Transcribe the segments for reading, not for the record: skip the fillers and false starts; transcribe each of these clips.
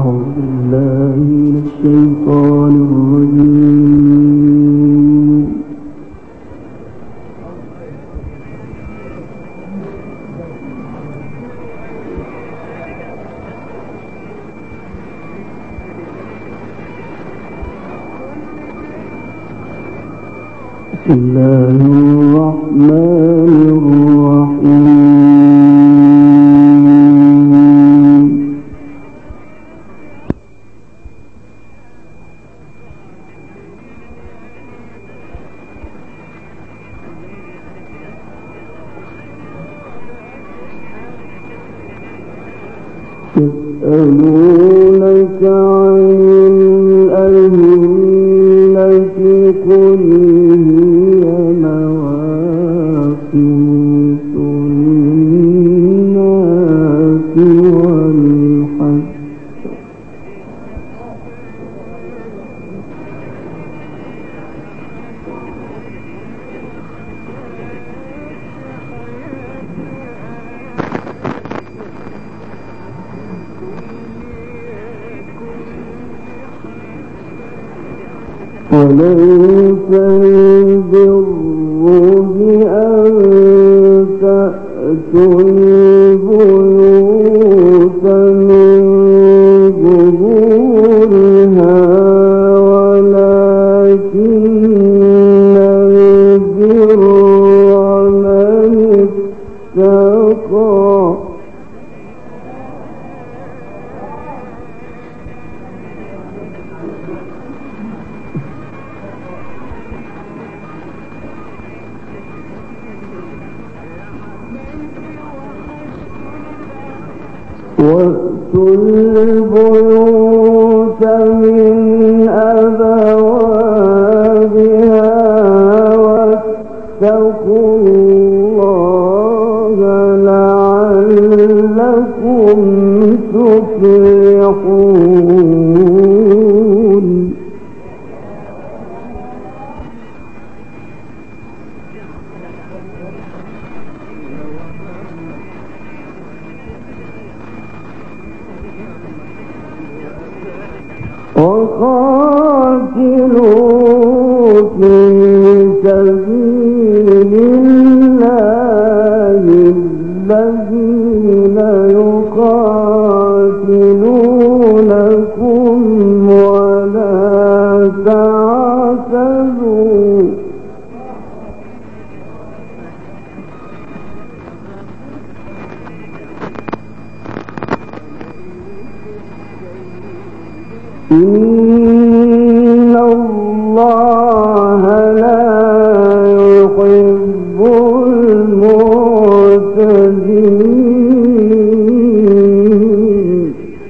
بسم الله الرحمن الرحيم. يسألونك عن الأهلة قل هي مواقيت للناس والحج وليس البر بأن تأتوا البيوت من ظهورها ولكن البر من اتقى وَأْتُوا الْبُيُوتَ مِنْ أَبْوَابِهَا وَاتَّقُوا اللَّهَ لَعَلَّكُمْ تُفْلِحُونَ. وقاتلوا في سبيل الله الذين يقاتلونكم ولا تعتدوا إن الله لا يحب المعتدين.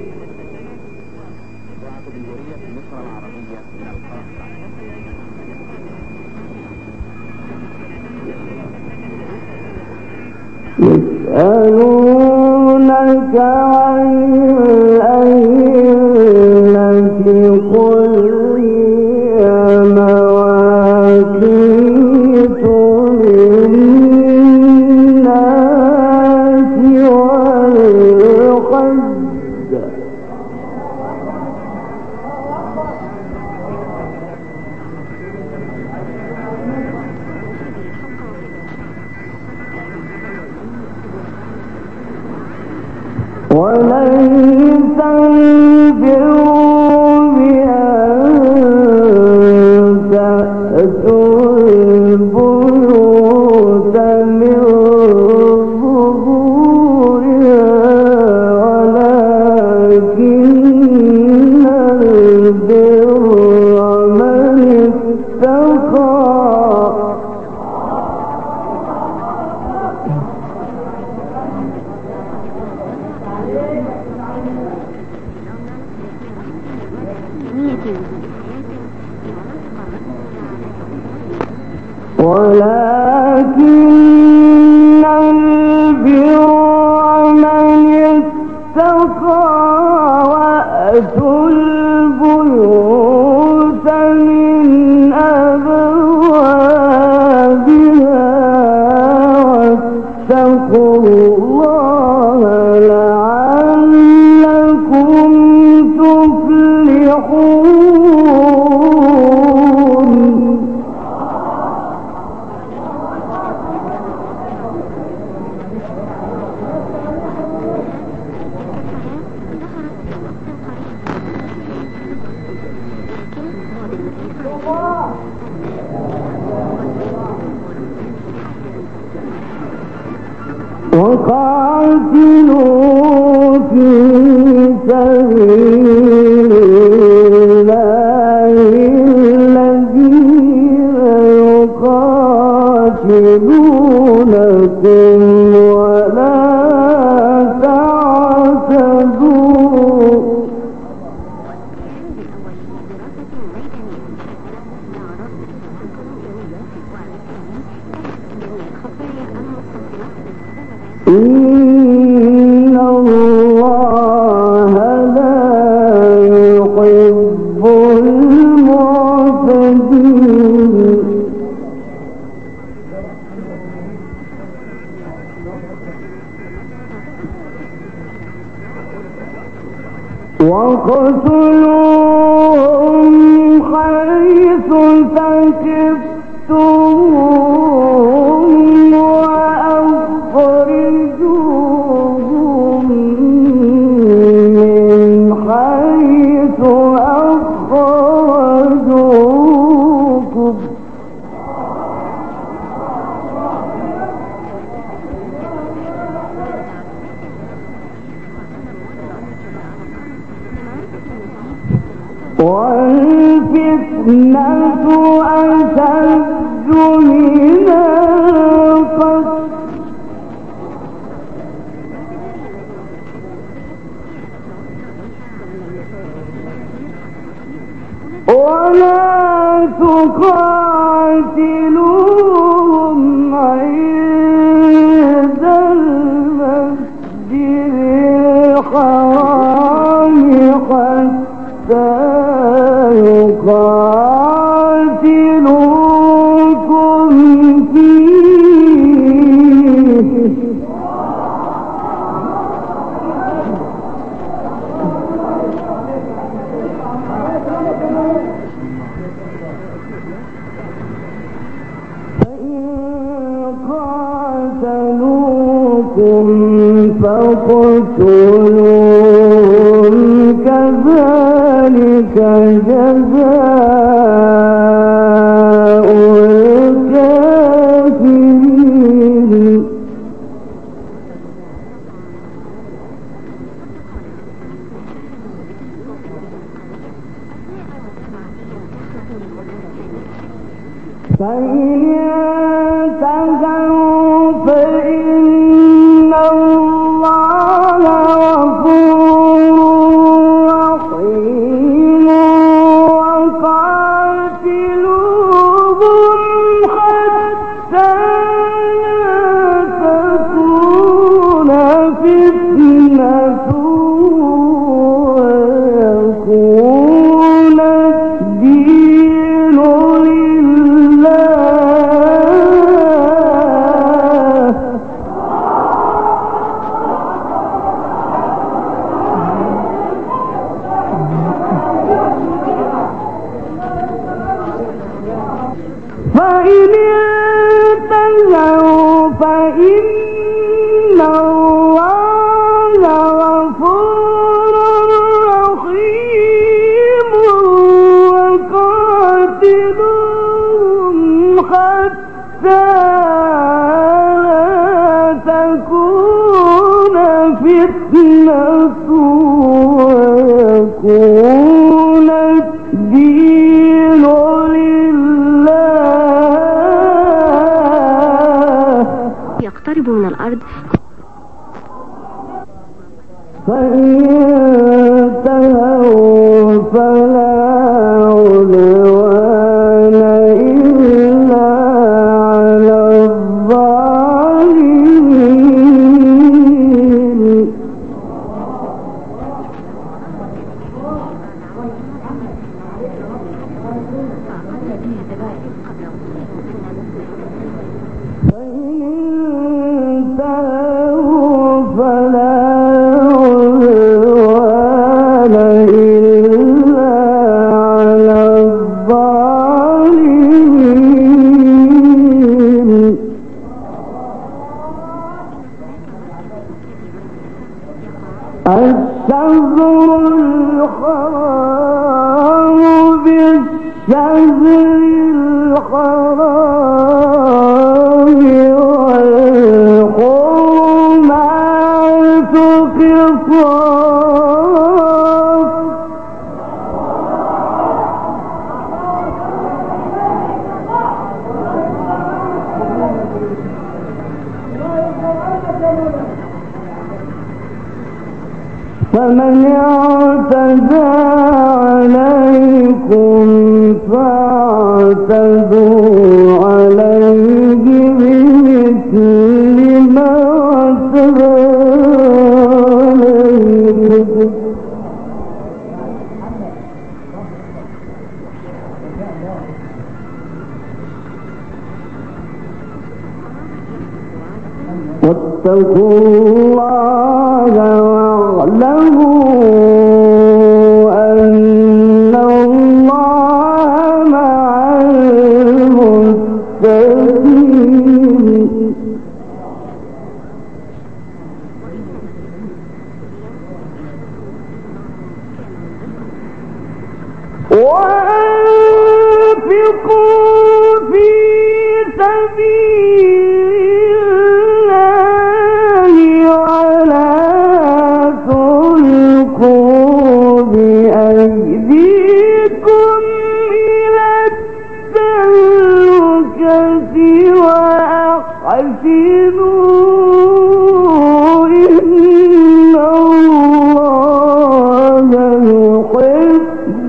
يسألونك عن الأهلة قل هي مواقيت للناس والحج وليس البر بأن تأتوا البيوت من ظهورها ولكن البر من اتقى ولكن البر من اتقى وأتوا البيوت من أبوابها واتقوا الله لعلكم وقاتلوا في سبيل الله الذين يقاتلونكم ولا تعتدوا إن الله لا يحب المعتدين وقتلوهم حيث ثقفتموهم وأخرجوهم من حيث أخرجوكم والفتنة أشد من القتل ولا تقاتلوهم عند المسجد الحرام حتى يقاتلوكم فيه فإن قاتلوكم فاقتلوهم كذلك جزاء الكافرين فإن انتهوا فإن الله غفور رحيم وقاتلوهم حتى لا تكون فتنة ويكون الدين فإن انتهوا فإن الله غفور رحيم وقاتلوهم حتى لا تكون فتنة ويكون الدين يقترب من الأرض. فإن انتهوا فلا عدوان إلا على الظالمين الشهر الحرام بالشهر الحرام والحرم فمن اعتدى عليكم فاعتدوا عليه بمثل ما اعتدى عليكم واتقوا الله واعلموا أن الله مع المتقين وأنفقوا في سبيل ولا تلقوا بأيديكم إلى التهلكة وأحسنوا إن الله يحب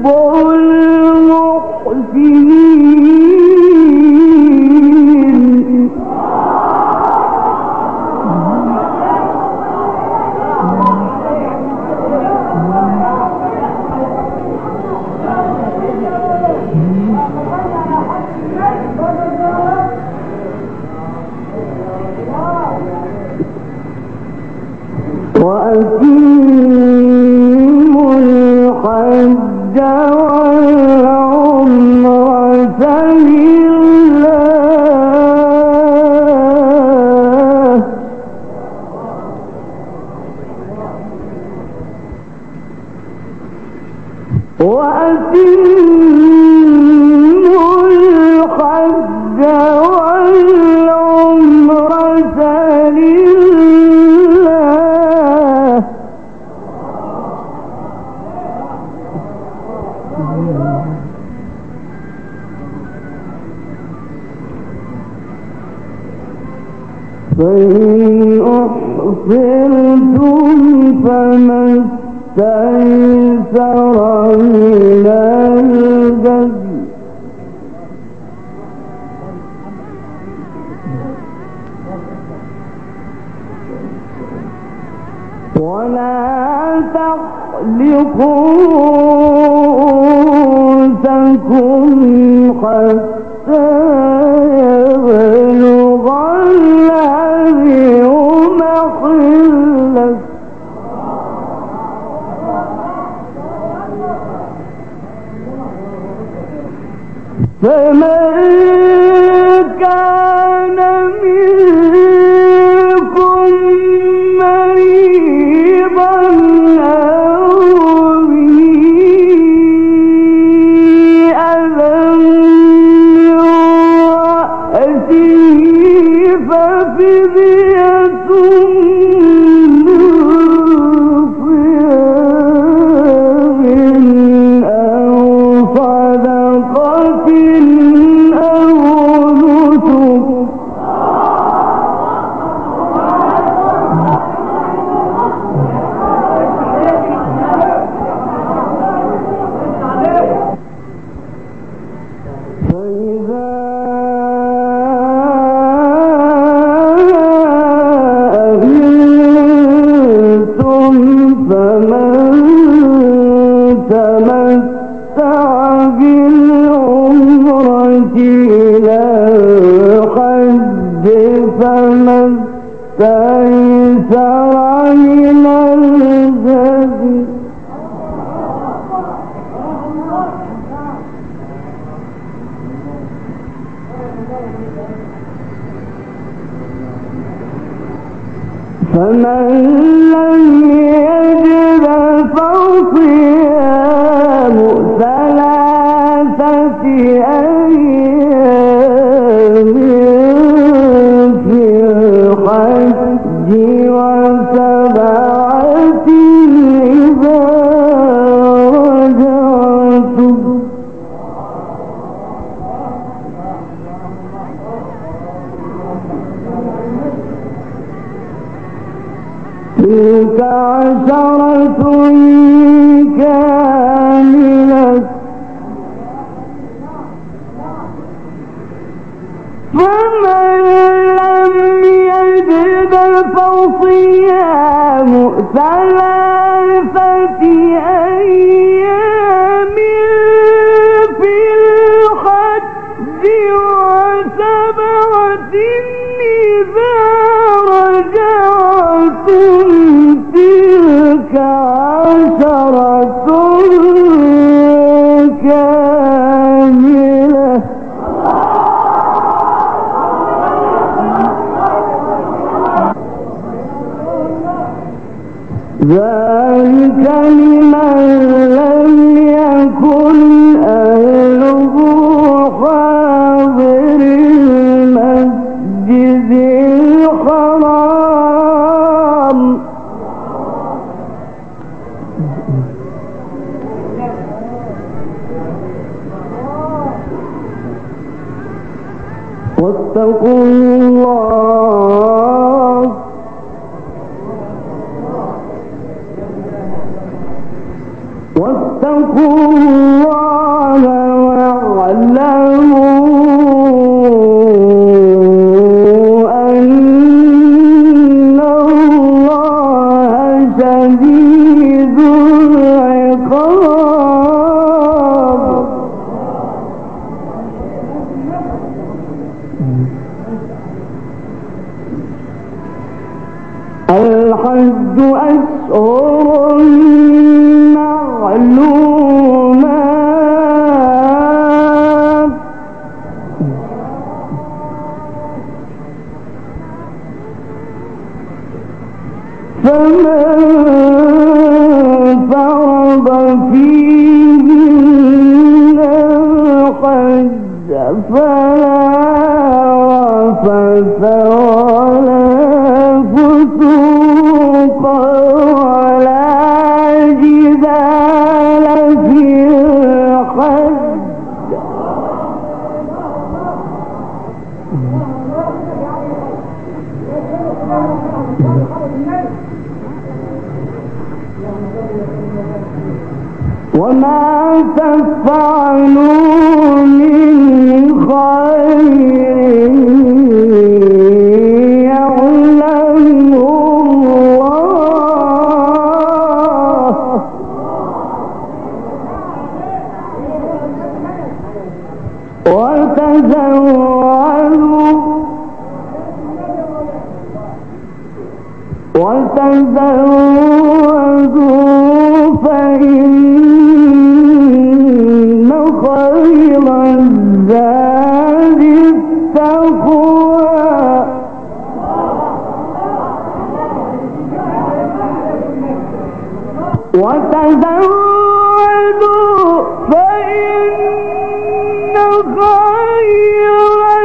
المحسنين وأتموا الحج والعمرة لله وأتموا الحج والعمرة لله فإن أحصرتم فما استيسر من الهدي ولا تحلقوا رؤوسكم حتى يبلغ الهدي محله فمن كان منكم مريضا أو به أذى من رأسه ففدية من صيام أو صدقة أو نسك فإذا أمنتم فمن تمتع بالعمرة إلى الحج فما استيسر من الهدي فمن لم يجد فصيام ثلاثة أيام في الحج وسبعة إذا رجعتم عشرة كاملة فمن لم يجد فصيام ثلاثة أيام في الحج وسبعة إذا رجعتم تلك عشرة كاملة ذلك لمن لم يكن أهله حاضر المسجد الحرام واتقوا الله واعلموا أن الله شديد العقاب الحج أشهر معلومات فمن فرض فيهن الحج فلا رفث ولا فسوق ولا جدال في الحج وما تفعلوا من خير يعلمه الله وتزودوا فإن خير الزاد التقوى وتزودوا فإن خير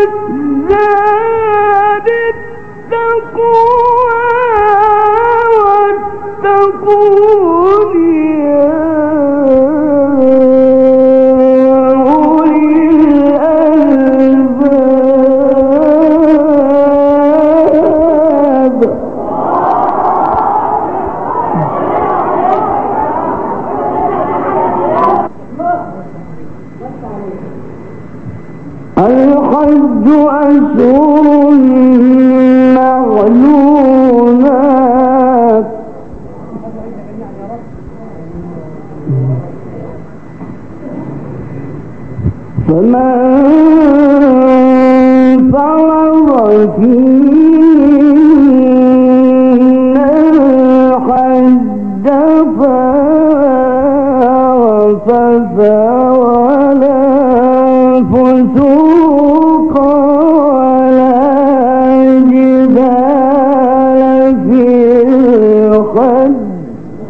الزاد التقوى واتقون يا أولي الألباب الحج أشهر معلومات فمن فرض فيهن الحج فلا رفث ولا فسوق ولا جدال في الحج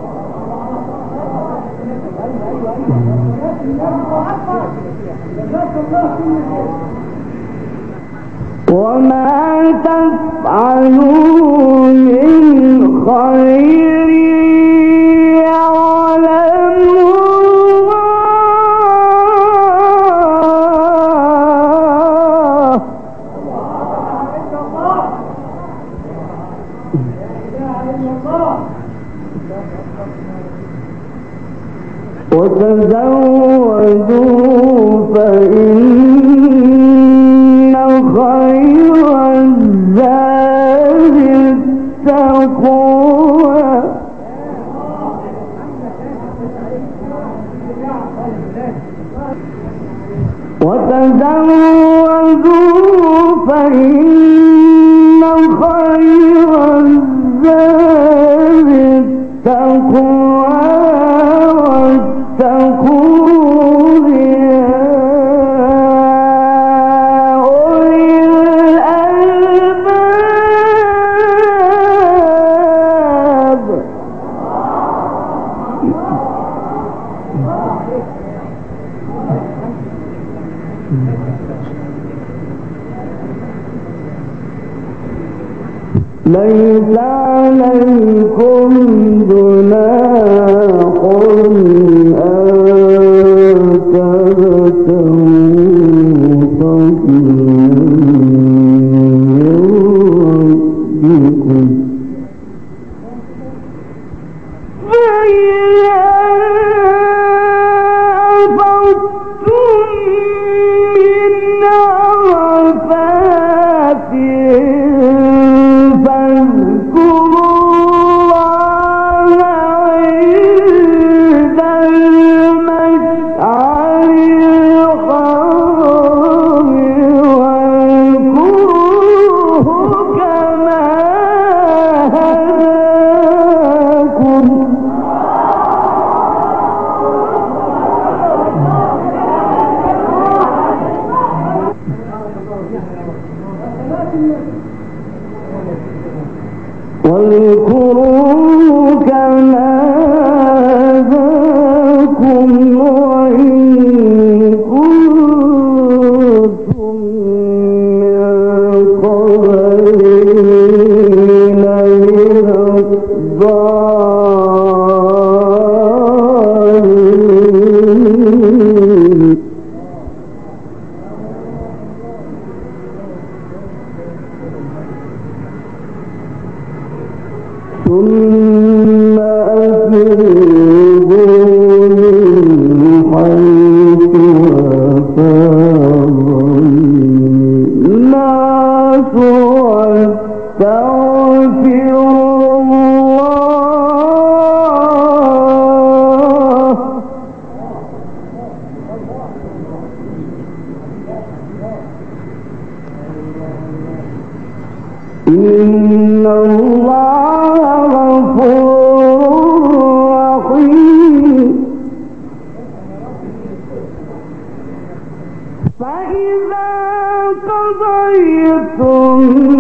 وما تفعلوا من خير يعلمه الله وتزودوا فإن خير الزاد التقوى وتزودوا فإن خير الزاد التقوى واتقون يا أولي الألباب. ليس عليكم جناح أن تبتغوا فضلا من ربكم فإذا أفضتم من عرفات واذكروا كما هداكم وإن كنتم من قبله لمن الضالين. ثم أفيضوا من حيث أفاض الناس واستغفروا الله إن الله فإذا قضيتم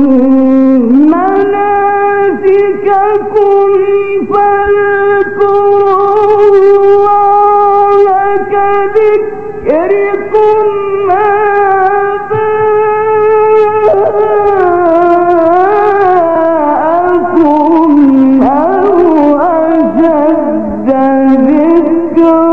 مناسككم فاذكروا الله كذكركم آباءكم أو أشد ذكرا.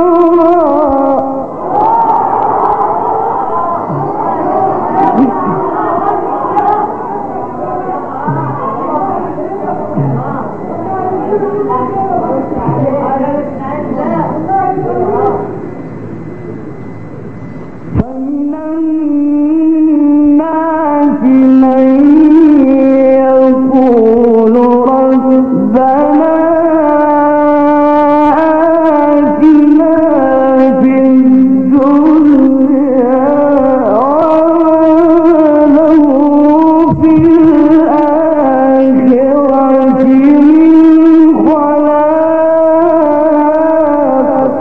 فمن الناس من يقول ربنا آتنا في الدنيا وما له في الآخرة من خلاق.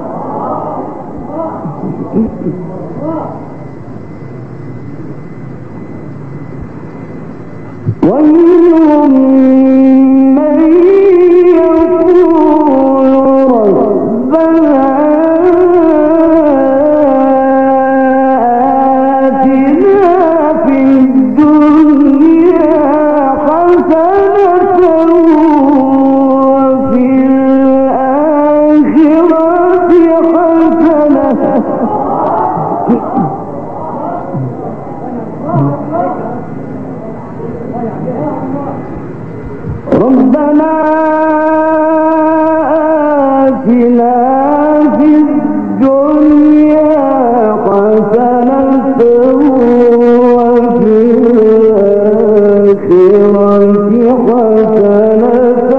ومنهم من يقول ربنا آتنا في الدنيا حسنة وفي الآخرة حسنة. ربنا آتنا في الدنيا حسنة وفي الآخرة حسنة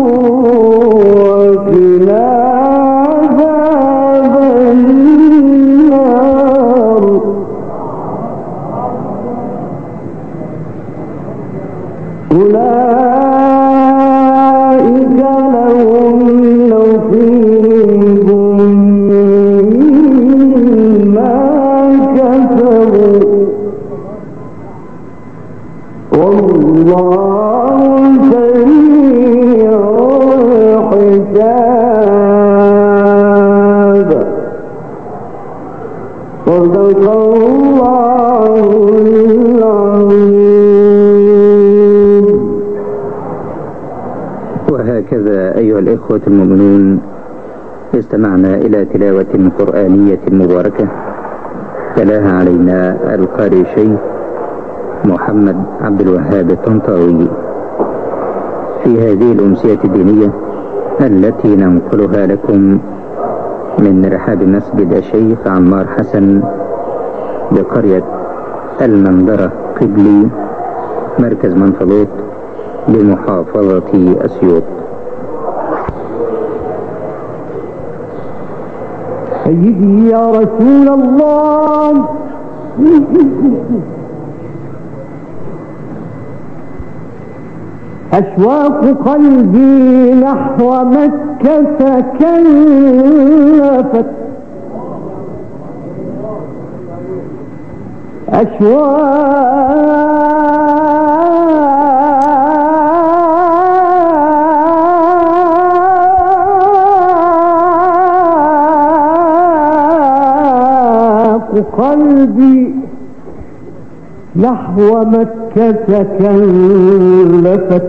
وقنا عذاب النار. أولئك لهم نصيب مما كسبوا والله سريع الحساب. صدق الله العظيم. وهكذا أيها الإخوة المؤمنون استمعنا إلى تلاوة قرآنية مباركة تلاها علينا القارئ الشيخ محمد عبد الوهاب الطنطاوي في هذه الأمسية الدينية التي ننقلها لكم من رحاب مسجد الشيخ عمار حسن بقرية المندرة قبلي مركز منفلوط بمحافظة أسيوط. سيدي يا رسول الله أشواق قلبي نحو مكة كلفت أشواق قلبي نحو مكة كلفت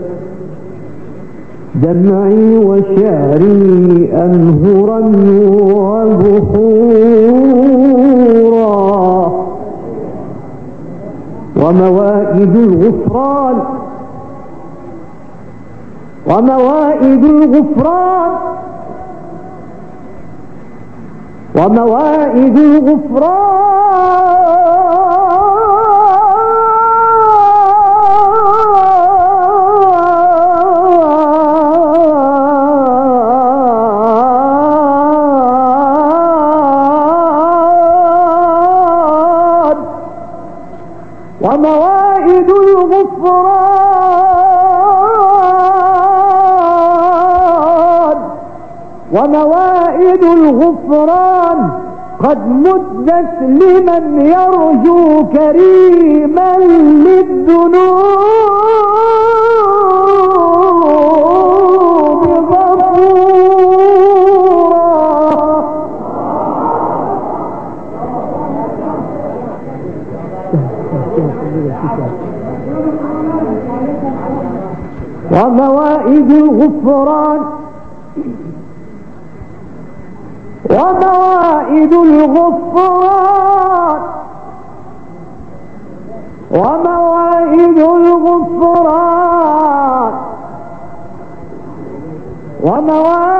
دمعي وشعري أنهرا وبحورا وموائد الغفران وموائد الغفران وموائد وموائد الغفران قد مدت لمن يرجو كريما للذنوب غفورا. وموائد الغفران وموائد الغفران وموائد الغفران وموائد